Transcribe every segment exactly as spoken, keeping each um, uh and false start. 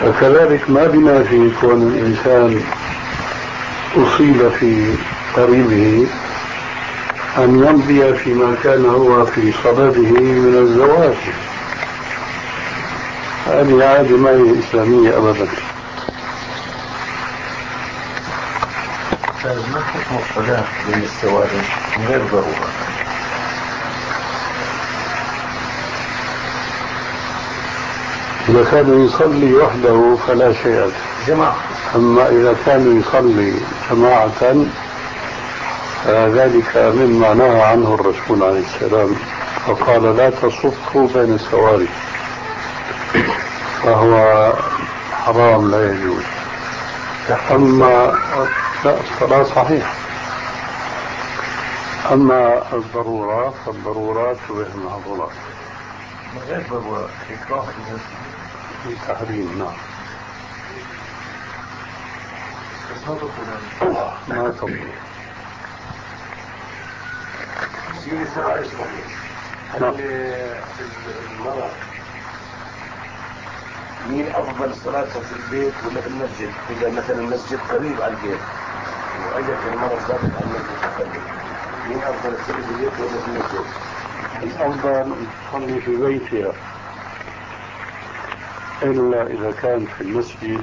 فكذلك ما بينافي كون الإنسان أصيب في قريبه أن يمضي فيما كان هو في صدده من الزواج. هذه عادة ما هي إسلامية أبدا. ما حكم الصلاة بين الزواج من غير ضرورة؟ إذا كان يصلي وحده فلا شيء، جماعة. أما إذا كان يصلي جماعة فذلك مما نهى عنه الرسول عليه السلام، فقال لا تصفوا بين السواري، فهو حرام لا يجوز. أما لا الصلاة صحيح، أما الضرورات فالضرورات تبيح المحظورات. من غير ضرورة إكراه في تحريم. نعم. ما تطلع سيدي سؤال هل المرأة مين أفضل صلاتها في البيت ولا في المسجد؟ إذا مثلا المسجد قريب على البيت وأجت المرأة صلت على المسجد تقدم، مين أفضل تصلي في البيت ولا في المسجد؟ الأفضل تصلي في بيتها، إلا إذا كان في المسجد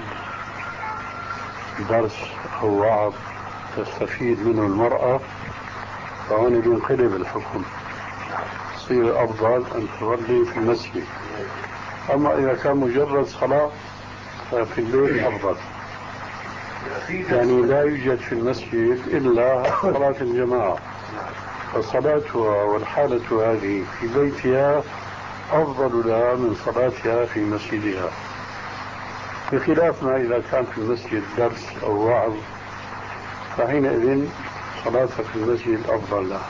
درس أو وعظ تستفيد منه المرأة فهون بينقلب الحكم، يصير أفضل أن تصلي في المسجد. أما إذا كان مجرد صلاة ففي البيت أفضل. يعني لا يوجد في المسجد إلا صلاة الجماعة، فصلاتها والحالة هذه في بيتها أفضل لها من صلاتها في مسجدها، بخلاف ما إذا كان في المسجد درس أو وعظ فحينئذ صلاتها في المسجد أفضل لها.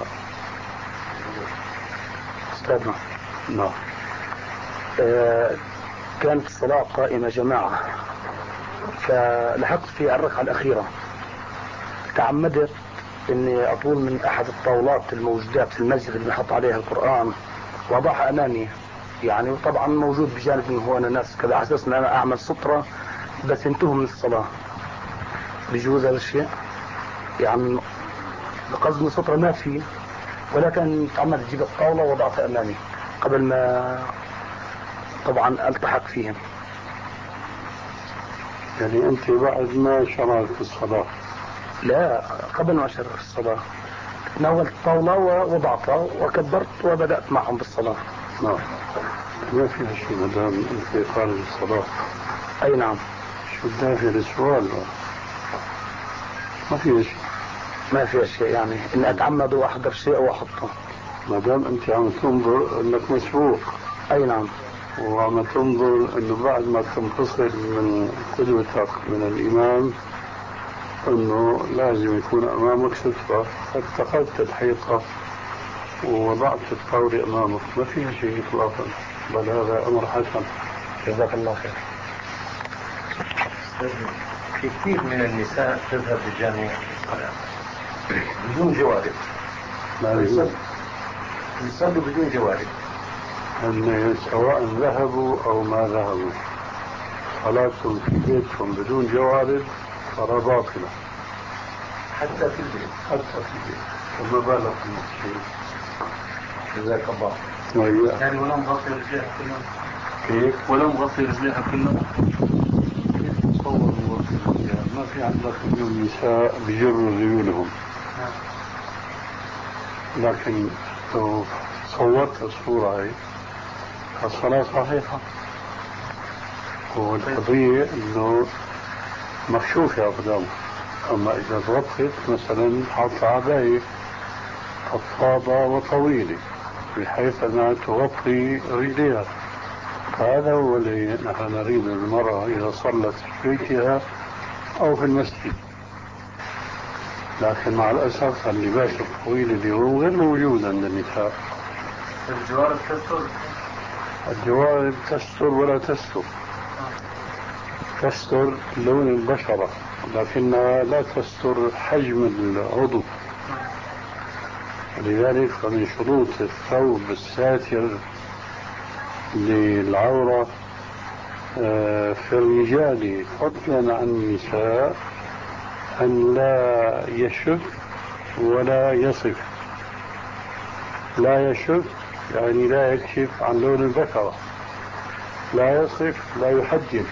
أستاذنا. نعم. آه كانت الصلاة قائمة جماعة، فلحقت في الركعة الأخيرة تعمدت إني أطول من أحد الطاولات الموجودات في المسجد اللي بحط عليها القرآن وأضعها أمامي، يعني وطبعا موجود بجانب من هو أنا ناس كذا على أساس إن أنا أعمل سطرة بس انتهوا من الصلاة. بيجوز هذا الشيء؟ يعني بقصد السطرة ما في، ولكن تعمدت أجيب الطاولة ووضعتها أمامي قبل ما طبعا ألتحق فيهم. يعني أنت بعد ما شرعت في الصلاة؟ لا، قبل ما أشرع في الصلاة تناولت الطاولة ووضعتها وكبرت وبدأت معهم بالصلاة. نعم. ما فيها شيء ما دام أنت خارج الصلاة. أي نعم. شو الدافع للسؤال؟ ما فيها شيء. ما فيها شيء، يعني إن أتعمد وأحضر شيء وأحطه. ما دام أنت عم تنظر أنك مسبوق. أي نعم. وعم تنظر أنه بعد ما تنفصل من قدوتك من الإمام أنه لازم يكون أمامك سترة، فاتخذت الحيطة ووضعت الطاولة أمامك، ما فيها شيء إطلاقا، بل هذا أمر حسن. جزاك الله خير. في كثير من النساء تذهب للجامع بدون جوارب. لا يجوز. يصلوا بدون جوارب. أن سواء ذهبوا أو ما ذهبوا صلاتهم في بيتهم بدون جوارب صلاة باطلة. حتى في البيت. حتى في البيت. وما بالك في المسجد. جزاك الله. وإياه. يعني ولا مغطي رجليها كلهم؟ كيف؟ ولا مغطي رجليها كلهم؟ كيف تصور مغطي رجليها؟ ما في عندك اليوم نساء بيجروا ذيولهم. لكن لو صورت الصورة هاي الصلاة صحيحة، والقضية انه مكشوفة أقدامه. أما إذا تغطت مثلا حط عباية فضفاضة وطويلة بحيث أنها تغطي رجليها، هذا هو اللي نحن نريد المرأة إذا صلت في بيتها أو في المسجد. لكن مع الأسف اللباس الطويل اليوم غير موجود عند النساء. الجوارب تستر؟ الجوارب تستر ولا تستر، تستر لون البشرة لكنها لا تستر حجم العضو. لذلك فمن شروط الثوب الساتر للعورة في الرجال فضلا عن النساء أن لا يشف ولا يصف. لا يشف يعني لا يكشف عن لون البشرة، لا يصف لا يحجب،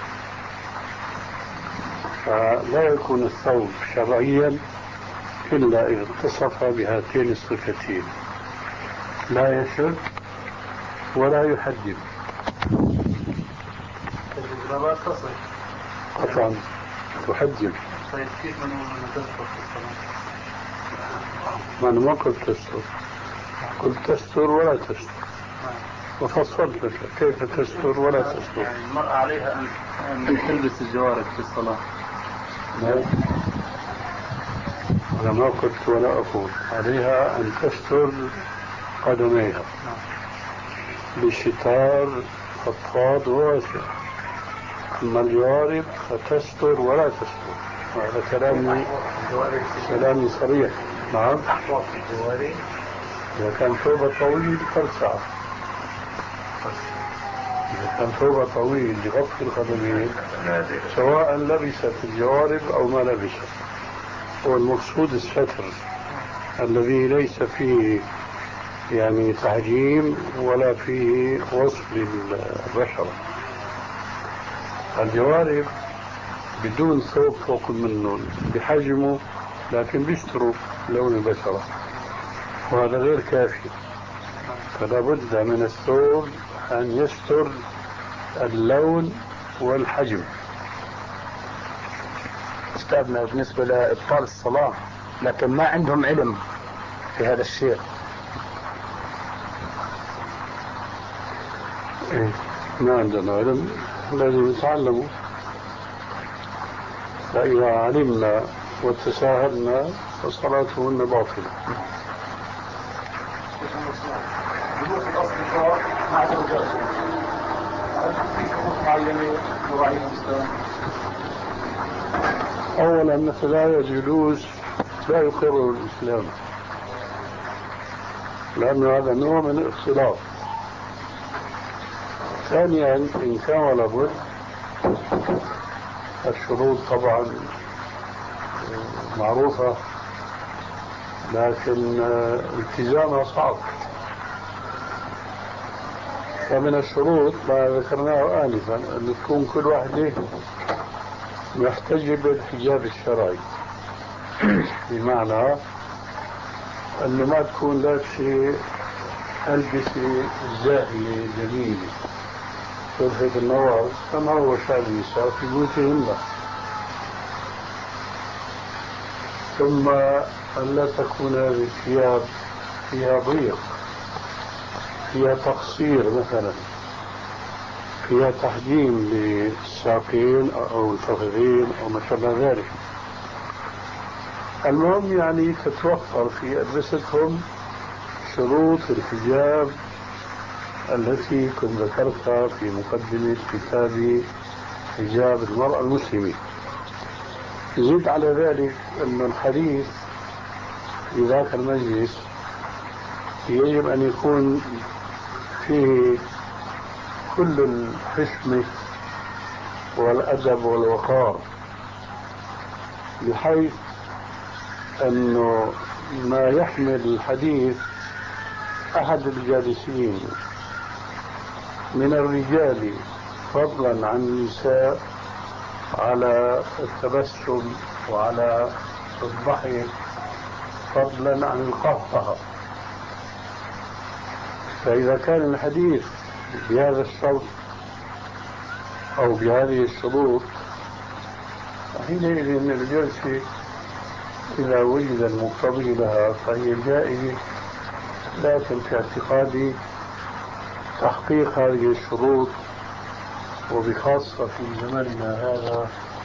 فلا يكون الثوب شرعيا إلا إذا اتصف بهاتين الصفتين، لا يشف ولا يحجب. لا تصف طبعا تحجب. طيب كيف من تستر في الصلاة؟ ما أنا ما قلت تستر، قلت تستر ولا تستر، وفصلت لك كيف تستر ولا تستر. يعني المرأة عليها أن أن تلبس الجوارب في الصلاة. لا، أنا ما قلت ولا أقول. عليها أن تستر قدميها بستار فضفاض وواسع، أما الجوارب فتستر ولا تستر. هذا كلامي كلامي صريح. نعم. إذا كان ثوبه طويل ترفع، إذا كان ثوبه طويل يغطي القدمين سواء لبست الجوارب أو ما لبست، والمقصود الستر الذي ليس فيه يعني تحجيم ولا فيه وصف للبشرة. الجوارب بدون ثوب فوق منه بحجمه لكن بيستروا لون البشرة، وهذا غير كافي، فلا بد من الثوب أن يستر اللون والحجم. أستاذنا بالنسبة لإبطال الصلاة لكن ما عندهم علم في هذا الشيء. إيه؟ ما عندنا علم، لازم نتعلمه. فإذا علمنا وتساهلنا فصلاتهن باطلة. أولا مثل هذا الجلوس لا يقره الإسلام، لأن هذا نوع من الاختلاط. ثانيا إن كان ولا بد الشروط طبعا معروفة، لكن التزامها صعب. فمن الشروط ما ذكرناه آنفا أن تكون كل واحدة محتجبة بالحجاب الشرعي، بمعنى أنه ما تكون لابسة ألبسة زاهية جميلة تلفت النظر كما هو شأن النساء في بيوتهن. ثم ألا تكون هذه الثياب فيها ضيق، فيها تقصير مثلا، فيها تحجيم للساقين أو الفخذين أو ما شابه ذلك. المهم يعني تتوفر في ألبستهم شروط الحجاب التي كنت ذكرتها في مقدمة كتاب حجاب المرأة المسلمة. يزيد على ذلك أن الحديث في ذاك المجلس يجب أن يكون فيه كل الحشمة والأدب والوقار، بحيث أنه ما يحمل الحديث أحد الجالسين من الرجال فضلا عن النساء على التبسم وعلى الضحك فضلا عن القهقه. فإذا كان الحديث بهذا الشرط أو بهذه الشروط حينئذ الجلسة إذا وجد المقتضي لها فهي جائزة، لكن في اعتقادي تحقيق هذه الشروط وبخاصة في زماننا هذا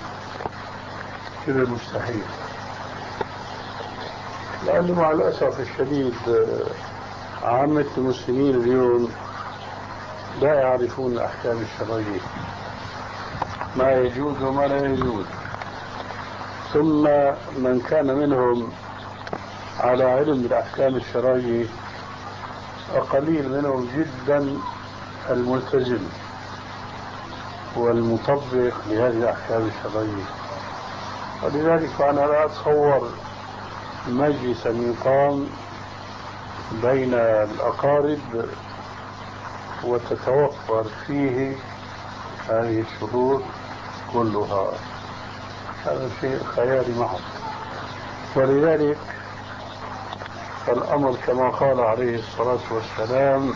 شبه مستحيل، لأنه مع الأسف الشديد عامة المسلمين اليوم لا يعرفون الأحكام الشرعية، ما يجوز وما لا يجوز. ثم من كان منهم على علم بالأحكام الشرعية قليل منهم جدا الملتزم، والمطبق لهذه الأحكام الشرعية. ولذلك أنا لا أتصور مجلسا يقام بين الأقارب وتتوفر فيه هذه الشروط كلها، هذا شيء خيالي محض. ولذلك الأمر كما قال عليه الصلاة والسلام: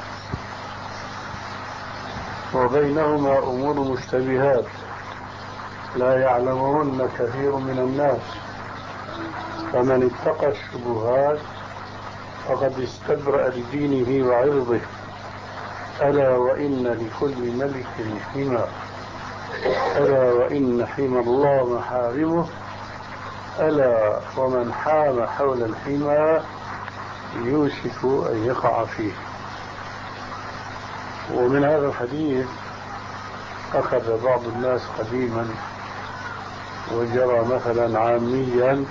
وبينهما أمور مشتبهات لا يعلمهن كثير من الناس، فمن اتقى الشبهات فقد استبرأ لدينه وعرضه، ألا وإن لكل ملك حمى، ألا وإن حمى الله محارمه، ألا ومن حام حول الحمى يوشك أن يقع فيه. ومن هذا الحديث أخذ بعض الناس قديما وجرى مثلا عاميا: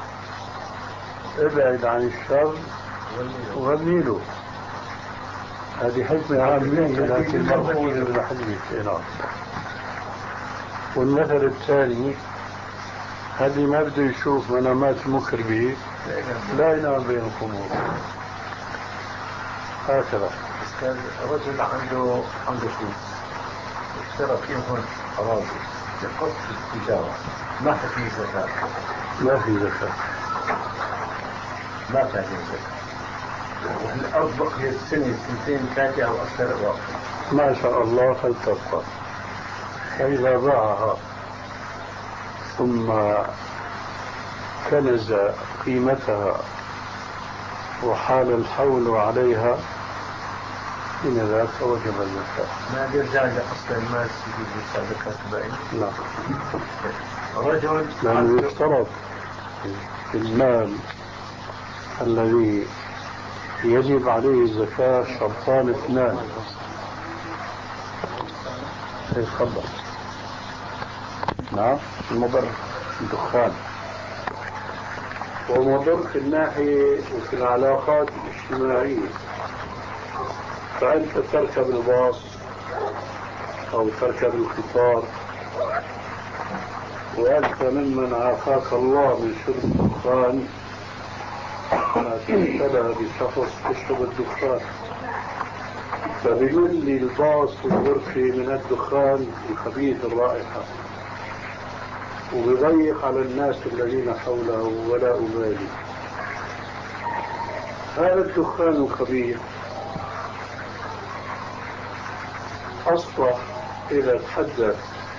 ابعد عن الشر وابنيله. هذه حكمة عامية لكن مأخوذة من الحديث. والمثل الثاني: هذه ما بده يشوف منامات مكر به لا ينام بين الخمور. هكذا. كان رجل عنده عنده فلوس اشترى فيهم أراضي لقصد التجارة، ما في زكاة. ما في زكاة. ما في زكاة. والأرض بقيت سنة سنتين ثلاثة أو أكثر واقع. ما شاء الله فلتبقى. فإذا باعها ثم كنز قيمتها وحال الحول عليها إن ذاك وجب الزكاة. ما بيرجع لأصل المال يجب زكاة باين؟ لا. رجل لأنه يشترط في المال الذي يجب عليه الزكاة شرطان اثنان. تفضل. نعم. المضر الدخان، ومضر في الناحية وفي العلاقات الاجتماعية. فأنت تركب الباص أو تركب القطار وأنت ممن عافاك الله من شرب الدخان، تبتلى بشخص يشرب الدخان، فبيملي الباص والغرفة من الدخان الخبيث الرائحة وبيضيق على الناس الذين حوله ولا أبالي. هذا الدخان الخبيث أصبح إذا تحدث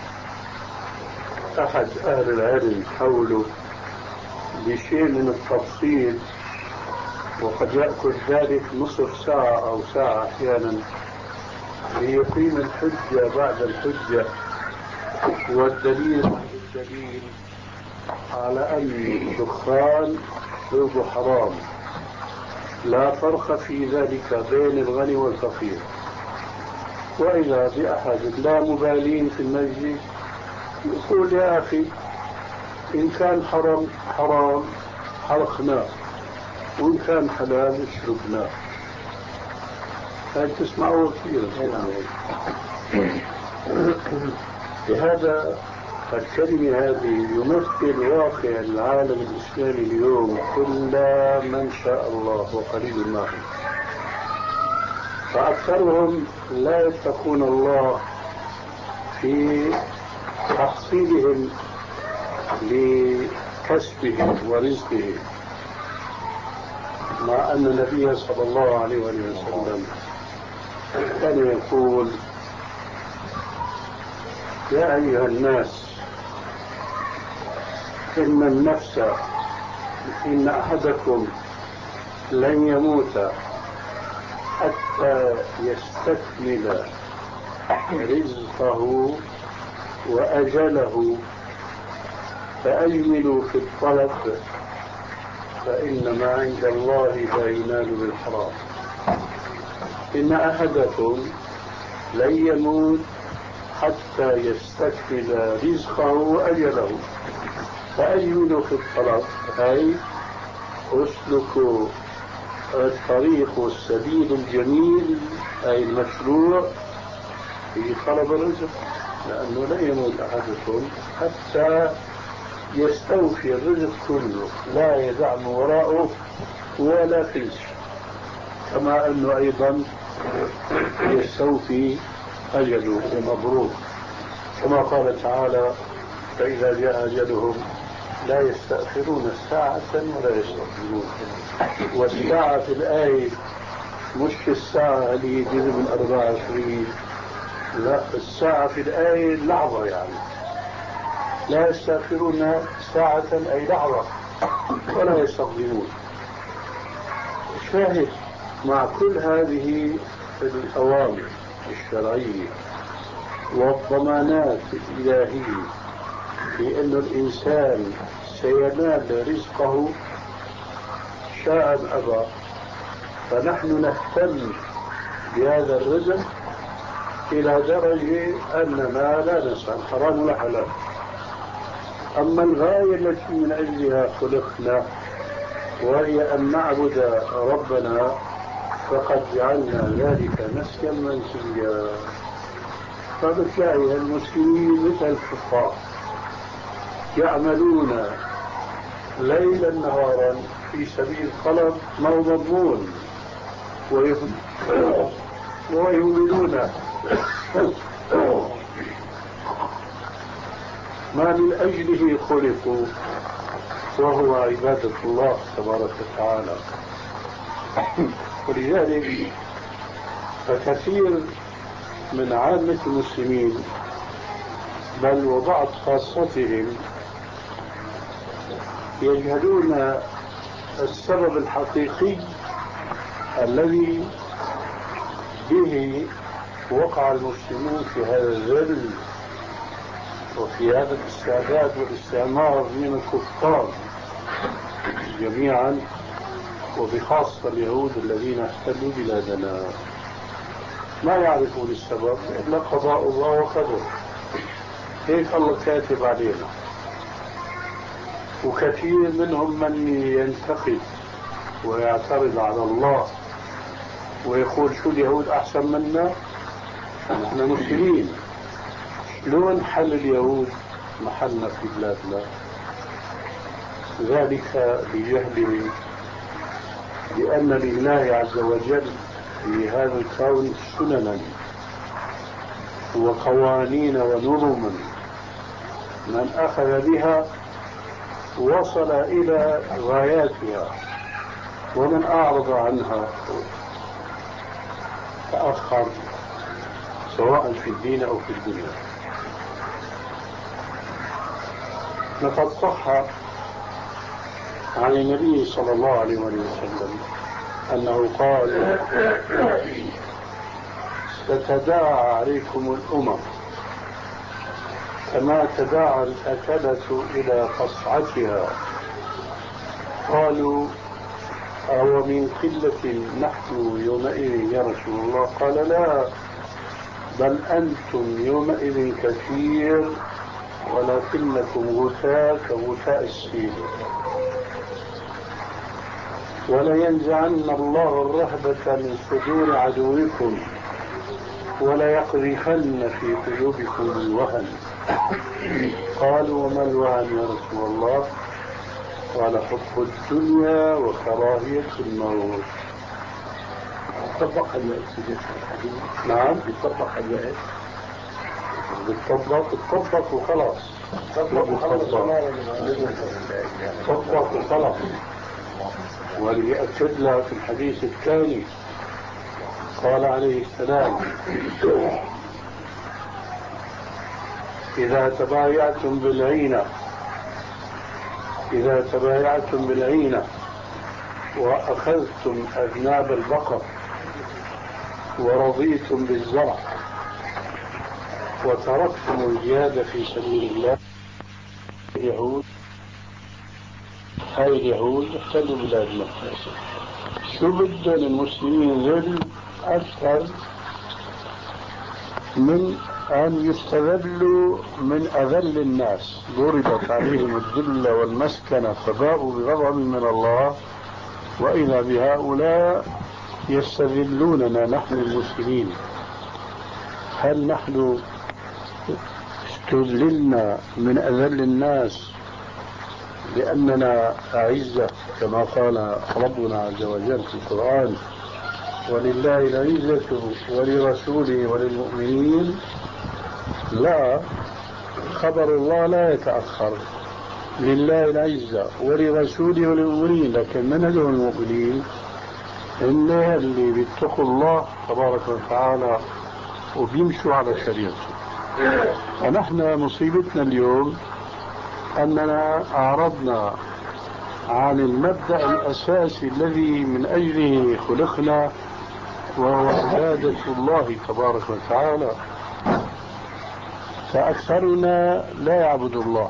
أحد أهل العلم حوله بشيء من التفصيل، وقد يأخذ ذلك نصف ساعة أو ساعة أحيانا ليقيم الحجة بعد الحجة والدليل بعد الدليل على أن الدخان شربه حرام، لا فرق في ذلك بين الغني والفقير. وإذا بأحد لا مبالين في المسجد يقول: يا أخي إن كان حرام حرام حرقناه، وإن كان حلال اشربناه. هل تسمعوا كثير؟ لهذا الكلمة هذه يمثل واقع العالم الإسلامي اليوم كل من شاء الله وقليل ما هم، فأكثرهم لا يتقون الله في تحصيلهم لكسبهم ورزقهم، مع أن النبي صلى الله عليه وسلم كان يقول: يا أيها الناس إن النفس إن أحدكم لن يموت حتى يستكمل رزقه وأجله، فأجملوا في الطلب فإن ما عند الله لا ينال بالحرام. إن أحدكم لن يموت حتى يستكمل رزقه وأجله، فأجملوا في الطلب أي اسلكوا الطريق والسبيل الجميل أي المشروع في طلب الرزق. لأنه لا يموت أحدكم حتى يستوفي الرزق كله، لا يدع من وراءه ولا فلس، كما أنه أيضا يستوفي أجله المبروك، كما قال تعالى: فإذا جاء أجلهم لا يستأخرون ساعة ولا يستقدمون. والساعة في الآية مش في الساعة اللي جزء من أربعة وعشرين، لا، الساعة في الآية لحظة، يعني لا يستأخرون ساعة أي لحظة ولا يستقدمون. الشاهد مع كل هذه الأوامر الشرعية والضمانات الإلهية بأن الإنسان سينال رزقه شاء أم أبى، فنحن نهتم بهذا الرزق إلى درجة أننا لا نسأل حرام ولا حلال. أما الغاية التي من أجلها خلقنا وهي أن نعبد ربنا فقد جعلنا ذلك نسيا منسيا. فبتلاقي المسلمين مثل الكفار يعملون ليلا نهارا في سبيل طلب ما هو مضمون، ويؤمنون ما من أجله خلقوا، وهو عبادة الله تبارك وتعالى. ولذلك فكثير من عامة المسلمين بل وبعض خاصتهم يجهلون السبب الحقيقي الذي به وقع المسلمون في هذا الذل وفي هذا الاستعداد والاستعمار من الكفار جميعا، وبخاصة اليهود الذين احتلوا بلادنا. ما يعرفون السبب إلا قضاء الله وقدره، هيك الله كاتب علينا. وكثير منهم من ينتقد ويعترض على الله ويقول: شو اليهود أحسن منا؟ نحن مسلمين، شلون حل اليهود محلنا في بلادنا؟ ذلك بجهلهم بأن لله عز وجل في هذا الكون سننا وقوانين ونظما، من أخذ بها وصل إلى غاياتها، ومن أعرض عنها تأخر سواء في الدين أو في الدنيا. لقد صح عن النبي صلى الله عليه وسلم أنه قال: ستداعى عليكم الأمم كما تداعى الأكلة إلى قصعتها. قالوا: أو من قلة نحن يومئذ يا رسول الله؟ قال: لا، بل أنتم يومئذ كثير ولكنكم غثاء كغثاء السيل. ولينزعن الله الرهبة من صدور عدوكم وليقذفن في قلوبكم الوهن. قالوا: وما الوهن يا رسول الله؟ قال: حب الدنيا وكراهية الموت. طبق الحديث. نعم، بيطبق الوقت، بتطبق بتطبق وخلاص، طبق وخلاص، طبق وخلاص. وليأكد لك في الحديث الثاني قال عليه السلام: إذا تبايعتم بالعينة إذا تبايعتم بالعينة وأخذتم أذناب البقر ورضيتم بالزرع وتركتم الجهاد في سبيل الله، اليهود هاي اليهود احتلوا بلاد مكة. شو بدهم المسلمين ذل أكثر من أن يستذلوا من أذل الناس؟ ضربت عليهم الذلة والمسكنة فباءوا بغضب من الله، وإذا بهؤلاء يستذلوننا نحن المسلمين. هل نحن تذللنا من أذل الناس لأننا أعزة كما قال ربنا عز وجل في القرآن ولله العزة ولرسوله وللمؤمنين. لا، خبر الله لا يتأخر، لله العزة ولرسوله وللمؤمنين، لكن من هم المؤمنين؟ اللي, اللي بيتقوا الله تبارك وتعالى وبيمشوا على شريعته. ونحن مصيبتنا اليوم أننا أعرضنا عن المبدأ الأساسي الذي من أجله خلقنا وهو عبادة الله تبارك وتعالى. فأكثرنا لا يعبد الله،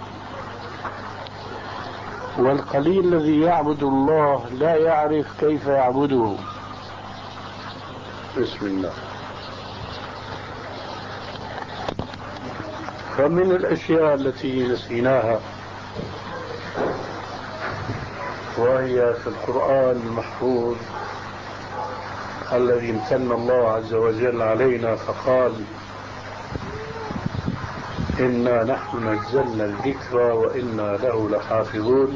والقليل الذي يعبد الله لا يعرف كيف يعبده. بسم الله. فمن الأشياء التي نسيناها وهي في القرآن المحفوظ الذي امتن الله عز وجل علينا فقال إنا نحن نزلنا الذكر وإنا له لحافظون.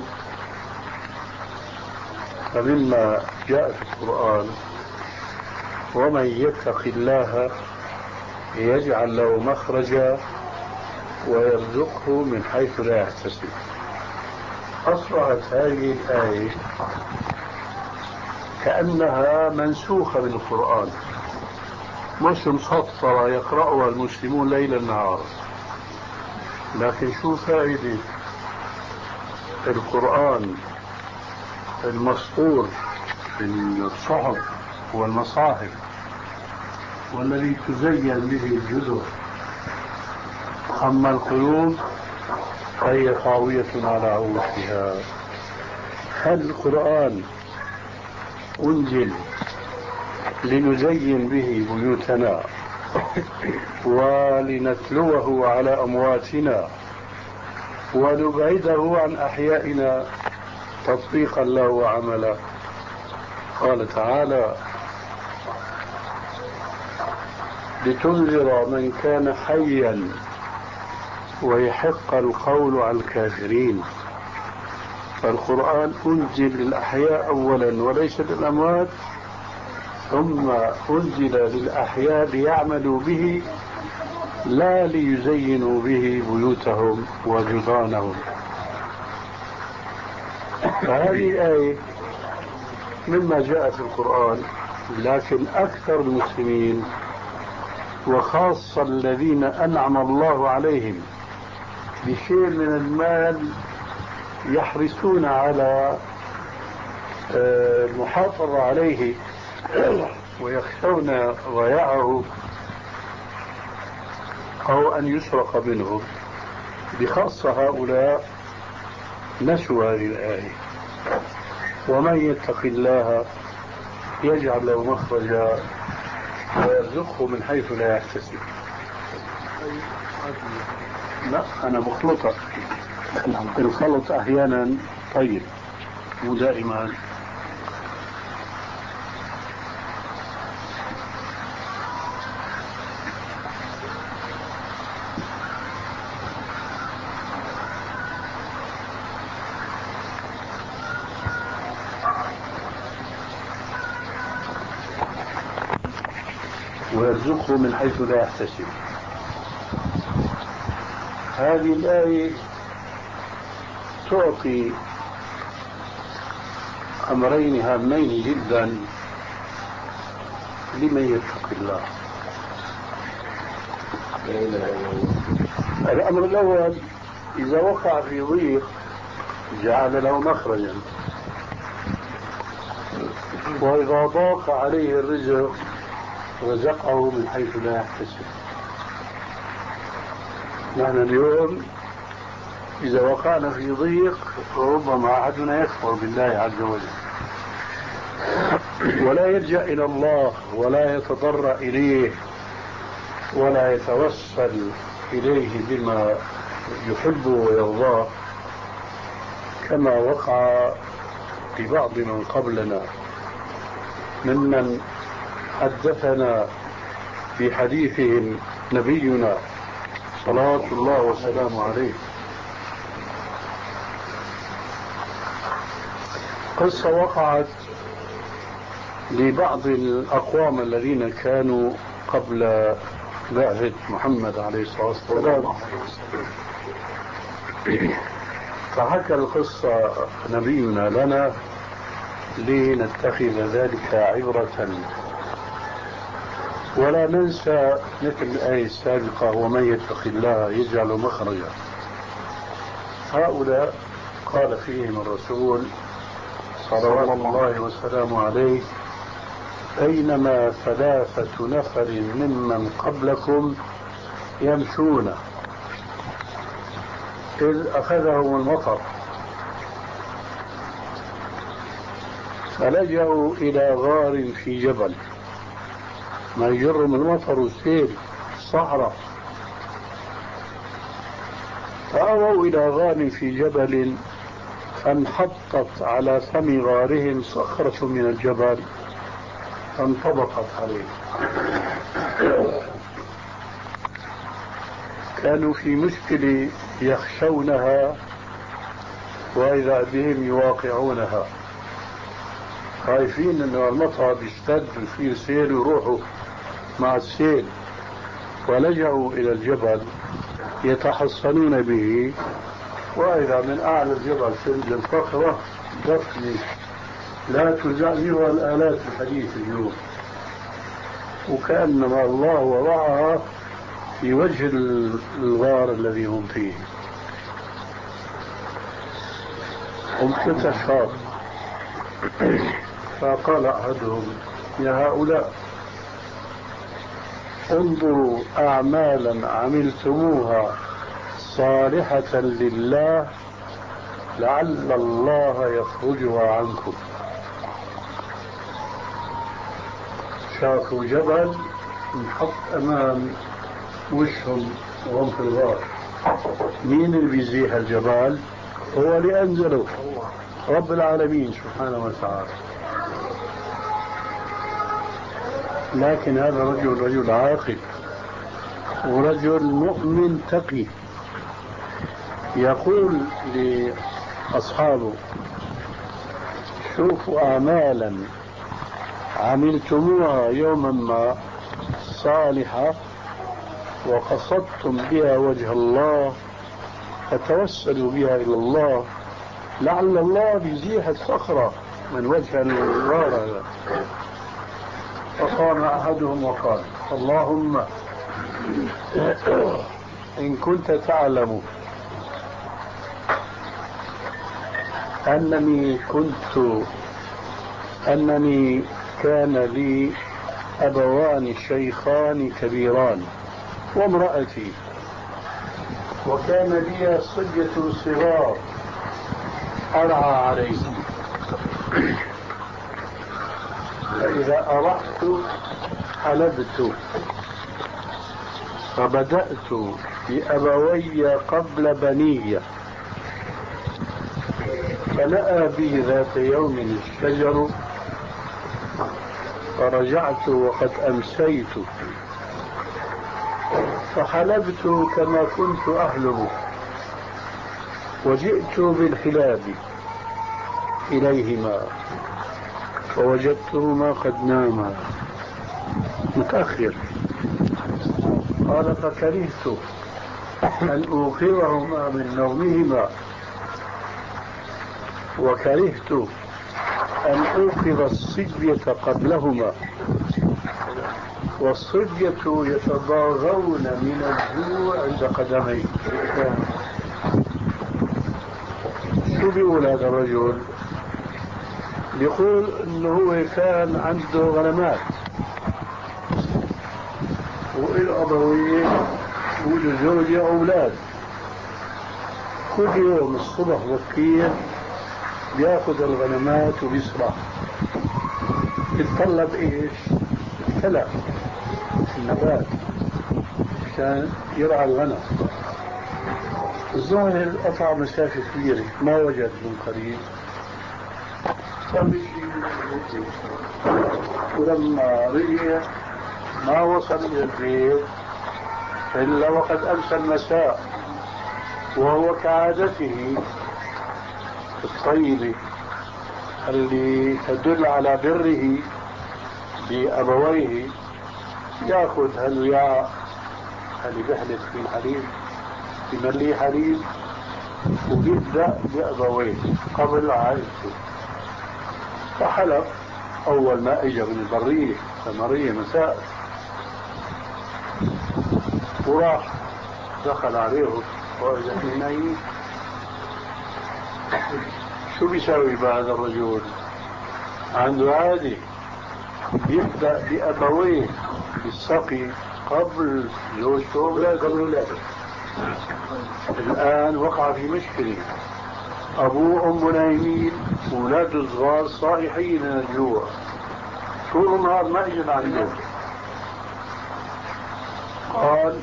فمما جاء في القرآن ومن يتق الله يجعل له مخرجا ويرزقه من حيث لا يحتسب. أصبحت هذه الآية كأنها منسوخة من القرآن، مش مسطرة يقرأها المسلمون ليلا نهارا. لكن شو فائدة القرآن المسطور في الصحف والمصاحف والذي تزين به الجزر، أما القلوب فهي خاوية على عروشها. هل القرآن أنزل لنزين به بيوتنا ولنتلوه على أمواتنا ونبعده عن أحيائنا تطبيقا له وعملا؟ قال تعالى لتنذر من كان حيا ويحق القول على الكافرين. فالقرآن أنزل للأحياء أولا وليس للأموات، ثم أنزل للأحياء ليعملوا به لا ليزينوا به بيوتهم وجدرانهم. فهذه الآية مما جاء في القرآن، لكن أكثر المسلمين وخاصة الذين أنعم الله عليهم بشيء من المال يحرصون على المحافظة عليه ويخشون ضياعه أو أن يسرق منهم. بخاصة هؤلاء نسوا هذه الآية ومن يتق الله يجعل له مخرجا ويرزقه من حيث لا يحتسب. لا أنا بخلطها، الخلط أحيانا طيب مو دائما. ويرزقه من حيث لا يحتسب. هذه الآية تعطي أمرين هامين جدا لمن يتق الله. الأمر الأول إذا وقع في ضيق جعل له مخرجا، وإذا ضاق عليه الرزق رزقه من حيث لا يحتسب. نحن اليوم إذا وقعنا في ضيق ربما أحدنا يكفر بالله عز وجل ولا يلجأ إلى الله ولا يتضرع إليه ولا يتوسل إليه بما يحبه ويرضاه، كما وقع في بعض من قبلنا ممن حدثنا في حديثهم نبينا صلاة الله وسلامه عليه. قصة وقعت لبعض الأقوام الذين كانوا قبل بعثة محمد عليه الصلاة والسلام، فحكى القصة نبينا لنا لنتخذ ذلك عبرة، ولا ننسى مثل الآية السابقة: ومن يتق الله يجعل مخرجا. هؤلاء قال فيهم الرسول صلوات الله وسلامه عليه: بينما ثلاثة نفر ممن قبلكم يمشون إذ أخذهم المطر فلجأوا إلى غار في جبل، ما يجرهم المطر والسيل الصحراء، فأووا إلى غار في جبل فانحطت على فم غارهم صخرة من الجبل فانطبقت عليه. كانوا في مشكلة يخشونها وإذا بهم يواقعونها، خايفين أنه المطر يشتد ويصير سيل ويروحوا مع السيل، ولجأوا إلى الجبل يتحصنون به، وإذا من أعلى الجبل تنزل صخرة ضخمة لا تزعزعها الآلات الحديث اليوم، وكأنما الله وضعها في وجه الغار الذي هم فيه. هم ستة أشخاص، فقال أحدهم: يا هؤلاء، انظروا أعمالا عملتموها صالحة لله لعل الله يفرجها عنكم. شافوا جبل انحط أمام وشهم وهم في الغار، مين اللي بيزيح الجبال؟ هو اللي أنزله، رب العالمين سبحانه وتعالى. لكن هذا رجل رجل عاقل ورجل مؤمن تقي، يقول لأصحابه: شوفوا أعمالا عملتموها يوما ما صالحة وقصدتم بها وجه الله فتوسلوا بها إلى الله لعل الله يزيح الصخرة من وجه الغار. فقام أحدهم وقال: اللهم إن كنت تعلم أنني كنت أنني كان لي أبوان شيخان كبيران وامرأتي، وكان لي صبية صغار أرعى عليهم، فإذا أرحت حلبت، فبدأت بأبوي قبل بني، فلأى بي ذات يوم الشجر فرجعت وقد أمسيت، فحلبت كما كنت أحلب، وجئت بالحلاب إليهما فوجدتهما قد ناما متأخر. قال: فكرهت أن أوقظهما من نومهما، وكرهت أن أوقظ الصبية قبلهما، والصبية يتضاغون من الجوع عند قدميه. شو بيقول هذا الرجل؟ بيقول انه هو كان عنده غنمات والأبوين والزوجة أولاد، كل يوم الصبح بكير بياخذ الغنمات وبيسرح، يتطلب ايش؟ كلى النبات عشان يرعى الغنم. الظاهر قطع مسافة كبيرة ما وجد من قريب، ولما رجع ما وصل إلى البيت إلا وقد أمسى المساء وهو كعادته الطيبة اللي تدل على بره بأبويه، يأخذ هالوعاء اللي بيحلب فيه الحليب بمليه حليب وبيبدأ بأبويه قبل عائلته. فحلب أول ما إجا من البرية ثمرية مساء، وراح دخل عليهم وإذا في نايم. شو بيساوي بهذا الرجل؟ عنده عادي يبدأ بأبويه بالسقي قبل زوجته قبل ولاده. الآن وقع في مشكلة، أبوه وأمه نايمين، أولاده صغار صاحيين من الجوع، طول النهار ما إجن عنده. قال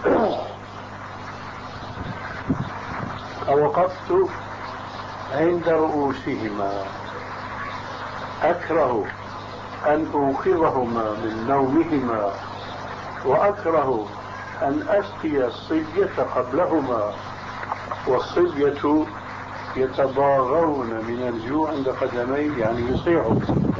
فوقفت عند رؤوسهما أكره أن أوقظهما من نومهما، وأكره أن أسقي الصبية قبلهما، والصبية يتضاغون من الجوع عند قدميه، يعني يصيحوا.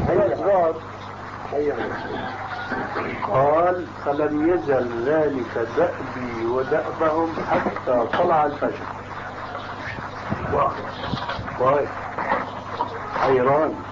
قال فلم يزل ذلك دأبي ودأبهم حتى طلع الفجر. واحد حيران